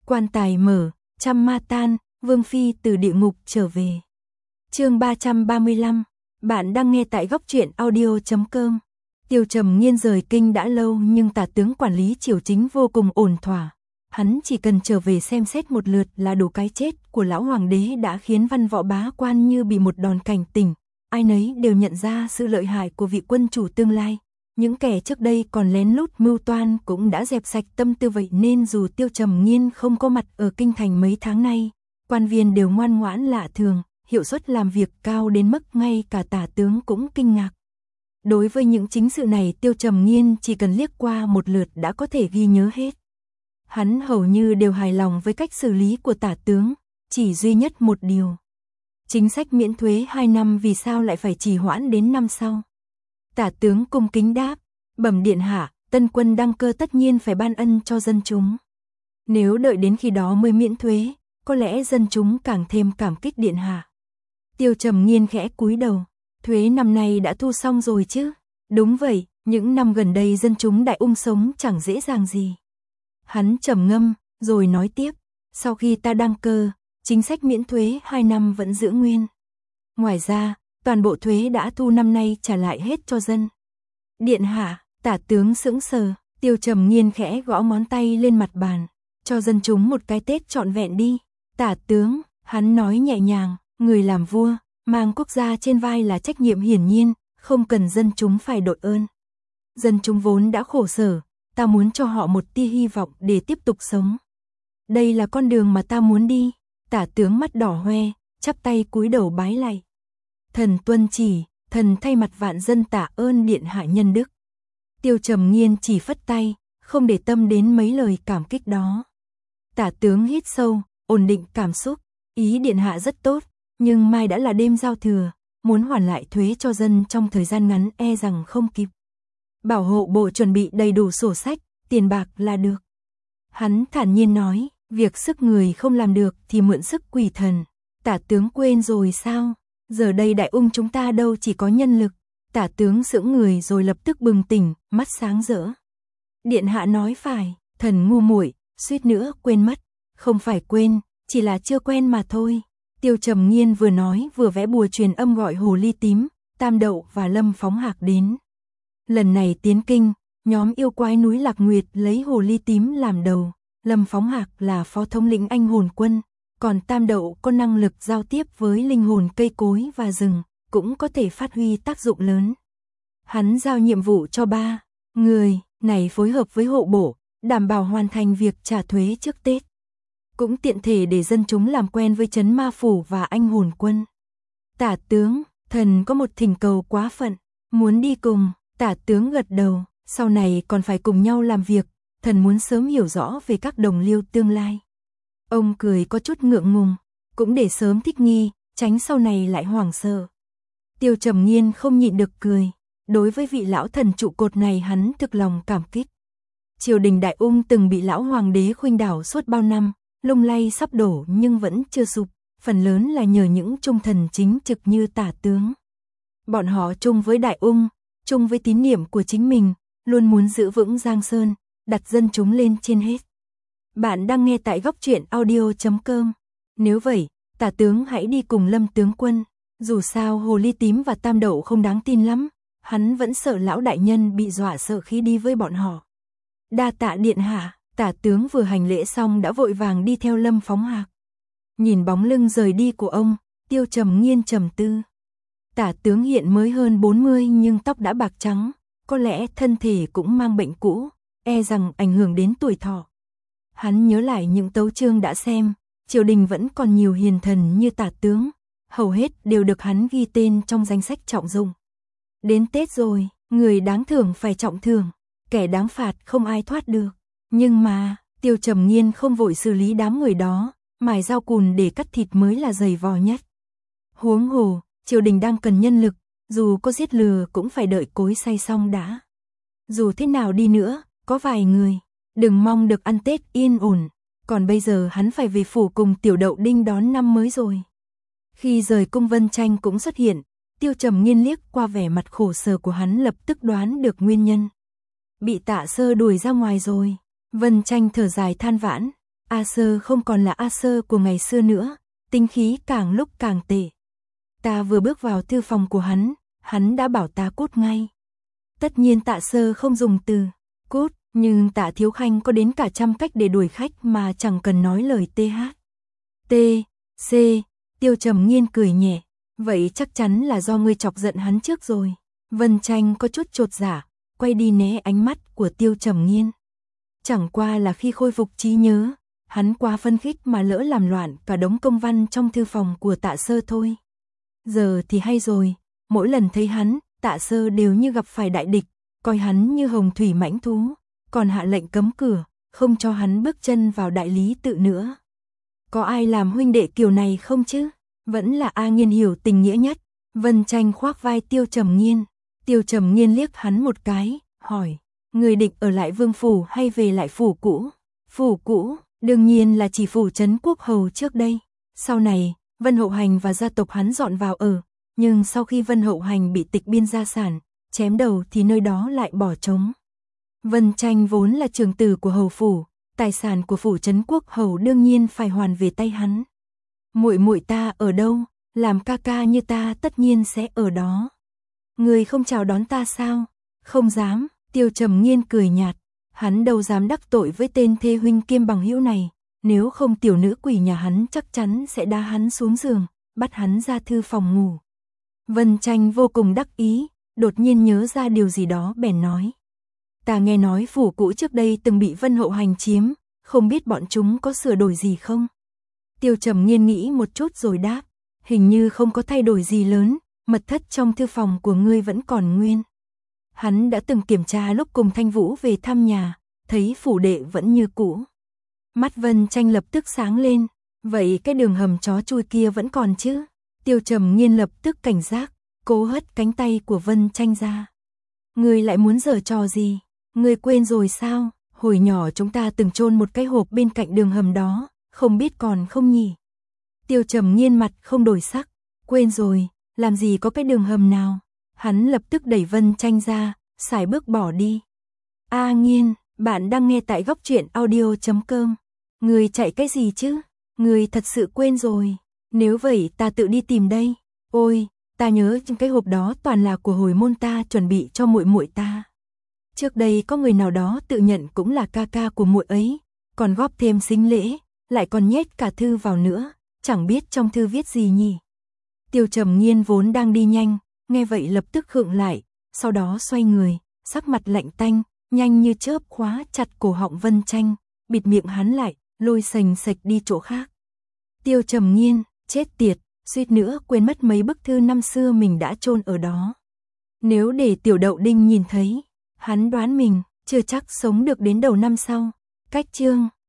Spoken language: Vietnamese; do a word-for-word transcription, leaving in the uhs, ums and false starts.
Quan tài mở, trăm ma tan, Vương Phi từ địa ngục trở về. Chương ba trăm ba mươi lăm, bạn đang nghe tại góc truyện audio chấm com. Tiêu Trầm Nghiên rời kinh đã lâu nhưng tả tướng quản lý triều chính vô cùng ổn thỏa. Hắn chỉ cần trở về xem xét một lượt là đủ, cái chết của lão hoàng đế đã khiến văn võ bá quan như bị một đòn cảnh tỉnh. Ai nấy đều nhận ra sự lợi hại của vị quân chủ tương lai. Những kẻ trước đây còn lén lút mưu toan cũng đã dẹp sạch tâm tư, vậy nên dù Tiêu Trầm Nghiên không có mặt ở kinh thành mấy tháng nay, quan viên đều ngoan ngoãn lạ thường, hiệu suất làm việc cao đến mức ngay cả tả tướng cũng kinh ngạc. Đối với những chính sự này, Tiêu Trầm Nghiên chỉ cần liếc qua một lượt đã có thể ghi nhớ hết. Hắn hầu như đều hài lòng với cách xử lý của tả tướng, chỉ duy nhất một điều. Chính sách miễn thuế hai năm vì sao lại phải trì hoãn đến năm sau? Tả tướng cung kính đáp, bẩm điện hạ, tân quân đăng cơ tất nhiên phải ban ân cho dân chúng. Nếu đợi đến khi đó mới miễn thuế, có lẽ dân chúng càng thêm cảm kích điện hạ. Tiêu Trầm Nghiên khẽ cúi đầu, thuế năm nay đã thu xong rồi chứ? Đúng vậy, những năm gần đây dân chúng Đại Ung sống chẳng dễ dàng gì. Hắn trầm ngâm, rồi nói tiếp, sau khi ta đăng cơ, chính sách miễn thuế hai năm vẫn giữ nguyên. Ngoài ra, toàn bộ thuế đã thu năm nay trả lại hết cho dân. Điện hạ, tả tướng sững sờ, Tiêu Trầm Nghiên khẽ gõ ngón tay lên mặt bàn, cho dân chúng một cái Tết trọn vẹn đi. Tả tướng, hắn nói nhẹ nhàng, người làm vua, mang quốc gia trên vai là trách nhiệm hiển nhiên, không cần dân chúng phải đội ơn. Dân chúng vốn đã khổ sở, ta muốn cho họ một tia hy vọng để tiếp tục sống. Đây là con đường mà ta muốn đi. Tả tướng mắt đỏ hoe, chắp tay cúi đầu bái lạy. Thần tuân chỉ, thần thay mặt vạn dân tạ ơn điện hạ nhân đức. Tiêu Trầm Nghiên chỉ phất tay, không để tâm đến mấy lời cảm kích đó. Tả tướng hít sâu, ổn định cảm xúc, ý điện hạ rất tốt, nhưng mai đã là đêm giao thừa, muốn hoàn lại thuế cho dân trong thời gian ngắn e rằng không kịp. Bảo hộ bộ chuẩn bị đầy đủ sổ sách, tiền bạc là được. Hắn thản nhiên nói, việc sức người không làm được thì mượn sức quỷ thần. Tả tướng quên rồi sao? Giờ đây Đại Ung chúng ta đâu chỉ có nhân lực. Tả tướng sững người rồi lập tức bừng tỉnh, mắt sáng rỡ. Điện hạ nói phải, thần ngu muội, suýt nữa quên mất. Không phải quên, chỉ là chưa quen mà thôi. Tiêu Trầm Nghiên vừa nói vừa vẽ bùa truyền âm gọi Hồ Ly Tím, Tam Đậu và Lâm Phóng Hạc đến. Lần này tiến kinh, nhóm yêu quái núi Lạc Nguyệt lấy Hồ Ly Tím làm đầu. Lâm Phóng Hạc là phó thống lĩnh anh hồn quân, còn Tam Đậu có năng lực giao tiếp với linh hồn cây cối và rừng, cũng có thể phát huy tác dụng lớn. Hắn giao nhiệm vụ cho ba người này phối hợp với hộ bộ, đảm bảo hoàn thành việc trả thuế trước Tết. Cũng tiện thể để dân chúng làm quen với trấn ma phủ và anh hồn quân. Tả tướng, thần có một thỉnh cầu quá phận, muốn đi cùng. Tả tướng gật đầu, sau này còn phải cùng nhau làm việc. Thần muốn sớm hiểu rõ về các đồng liêu tương lai. Ông cười có chút ngượng ngùng, cũng để sớm thích nghi, tránh sau này lại hoảng sợ. Tiêu Trầm Nghiên không nhịn được cười, đối với vị lão thần trụ cột này hắn thực lòng cảm kích. Triều đình Đại Ung từng bị lão hoàng đế khuynh đảo suốt bao năm, lung lay sắp đổ nhưng vẫn chưa sụp, phần lớn là nhờ những trung thần chính trực như tả tướng. Bọn họ chung với Đại Ung, chung với tín niệm của chính mình, luôn muốn giữ vững Giang Sơn, đặt dân chúng lên trên hết. Bạn đang nghe tại góc truyện audio chấm com. Nếu vậy, tả tướng hãy đi cùng Lâm tướng quân. Dù sao Hồ Ly Tím và Tam Đậu không đáng tin lắm, hắn vẫn sợ lão đại nhân bị dọa sợ khi đi với bọn họ. Đa tạ điện hạ. Tả tướng vừa hành lễ xong đã vội vàng đi theo Lâm Phóng Hạc. Nhìn bóng lưng rời đi của ông, Tiêu Trầm Nghiên trầm tư. Tả tướng hiện mới hơn bốn mươi nhưng tóc đã bạc trắng, có lẽ thân thể cũng mang bệnh cũ, e rằng ảnh hưởng đến tuổi thọ. Hắn nhớ lại những tấu chương đã xem, triều đình vẫn còn nhiều hiền thần như tả tướng, hầu hết đều được hắn ghi tên trong danh sách trọng dụng. Đến Tết rồi, người đáng thưởng phải trọng thưởng, kẻ đáng phạt không ai thoát được. Nhưng mà, Tiêu Trầm Nghiên không vội xử lý đám người đó, mài dao cùn để cắt thịt mới là dày vò nhất. Huống hồ, triều đình đang cần nhân lực, dù có giết lừa cũng phải đợi cối xay xong đã. Dù thế nào đi nữa, có vài người, đừng mong được ăn Tết yên ổn, còn bây giờ hắn phải về phủ cùng Tiểu Đậu Đinh đón năm mới rồi. Khi rời cung Vân Tranh cũng xuất hiện, Tiêu Trầm Nghiên liếc qua vẻ mặt khổ sở của hắn lập tức đoán được nguyên nhân. Bị Tạ Sơ đuổi ra ngoài rồi. Vân Tranh thở dài than vãn, A Sơ không còn là A Sơ của ngày xưa nữa, tính khí càng lúc càng tệ. Ta vừa bước vào thư phòng của hắn, hắn đã bảo ta cút ngay. Tất nhiên Tạ Sơ không dùng từ cút, nhưng Tạ Thiếu Khanh có đến cả trăm cách để đuổi khách mà chẳng cần nói lời th. T, C, Tiêu Trầm Nghiên cười nhẹ, vậy chắc chắn là do ngươi chọc giận hắn trước rồi. Vân Tranh có chút chột dạ, quay đi né ánh mắt của Tiêu Trầm Nghiên. Chẳng qua là khi khôi phục trí nhớ, hắn quá phân khích mà lỡ làm loạn cả đống công văn trong thư phòng của Tạ Sơ thôi. Giờ thì hay rồi, mỗi lần thấy hắn, Tạ Sơ đều như gặp phải đại địch, coi hắn như hồng thủy mãnh thú, còn hạ lệnh cấm cửa, không cho hắn bước chân vào đại lý tự nữa. Có ai làm huynh đệ kiểu này không chứ? Vẫn là A Nghiên hiểu tình nghĩa nhất. Vân Tranh khoác vai Tiêu Trầm Nghiên. Tiêu Trầm Nghiên liếc hắn một cái, hỏi, người định ở lại vương phủ hay về lại phủ cũ? Phủ cũ, đương nhiên là chỉ phủ trấn quốc hầu trước đây. Sau này, Vân Hậu Hành và gia tộc hắn dọn vào ở, nhưng sau khi Vân Hậu Hành bị tịch biên gia sản, chém đầu thì nơi đó lại bỏ trống. Vân Tranh vốn là trưởng tử của hầu phủ, tài sản của phủ trấn quốc hầu đương nhiên phải hoàn về tay hắn. Muội muội ta ở đâu, làm ca ca như ta tất nhiên sẽ ở đó. Người không chào đón ta sao? Không dám, Tiêu Trầm Nghiên cười nhạt, hắn đâu dám đắc tội với tên thê huynh kiêm bằng hữu này, nếu không tiểu nữ quỷ nhà hắn chắc chắn sẽ đá hắn xuống giường, bắt hắn ra thư phòng ngủ. Vân Tranh vô cùng đắc ý, đột nhiên nhớ ra điều gì đó bèn nói. Ta nghe nói phủ cũ trước đây từng bị Vân Hậu Hành chiếm, không biết bọn chúng có sửa đổi gì không? Tiêu Trầm Nghiên nghĩ một chút rồi đáp, hình như không có thay đổi gì lớn, mật thất trong thư phòng của ngươi vẫn còn nguyên. Hắn đã từng kiểm tra lúc cùng Thanh Vũ về thăm nhà, thấy phủ đệ vẫn như cũ. Mắt Vân Tranh lập tức sáng lên, vậy cái đường hầm chó chui kia vẫn còn chứ? Tiêu Trầm Nghiên lập tức cảnh giác, cố hất cánh tay của Vân Tranh ra. Ngươi lại muốn giở trò gì? Ngươi quên rồi sao? Hồi nhỏ chúng ta từng chôn một cái hộp bên cạnh đường hầm đó, không biết còn không nhỉ? Tiêu Trầm Nghiên mặt không đổi sắc, quên rồi, làm gì có cái đường hầm nào? Hắn lập tức đẩy Vân Tranh ra, sải bước bỏ đi. A Nghiên, bạn đang nghe tại góc truyện audio chấm com. Ngươi chạy cái gì chứ? Ngươi thật sự quên rồi. Nếu vậy ta tự đi tìm đây. Ôi, ta nhớ trong cái hộp đó toàn là của hồi môn ta chuẩn bị cho muội muội ta. Trước đây có người nào đó tự nhận cũng là ca ca của muội ấy, còn góp thêm sính lễ, lại còn nhét cả thư vào nữa, chẳng biết trong thư viết gì nhỉ. Tiêu Trầm Nghiên vốn đang đi nhanh, nghe vậy lập tức khựng lại, sau đó xoay người, sắc mặt lạnh tanh, nhanh như chớp khóa chặt cổ họng Vân Tranh, bịt miệng hắn lại, lôi sành sạch đi chỗ khác. Tiêu Trầm Nghiên, chết tiệt, suýt nữa quên mất mấy bức thư năm xưa mình đã chôn ở đó. Nếu để Tiểu Đậu Đinh nhìn thấy, hắn đoán mình chưa chắc sống được đến đầu năm sau. Cách chương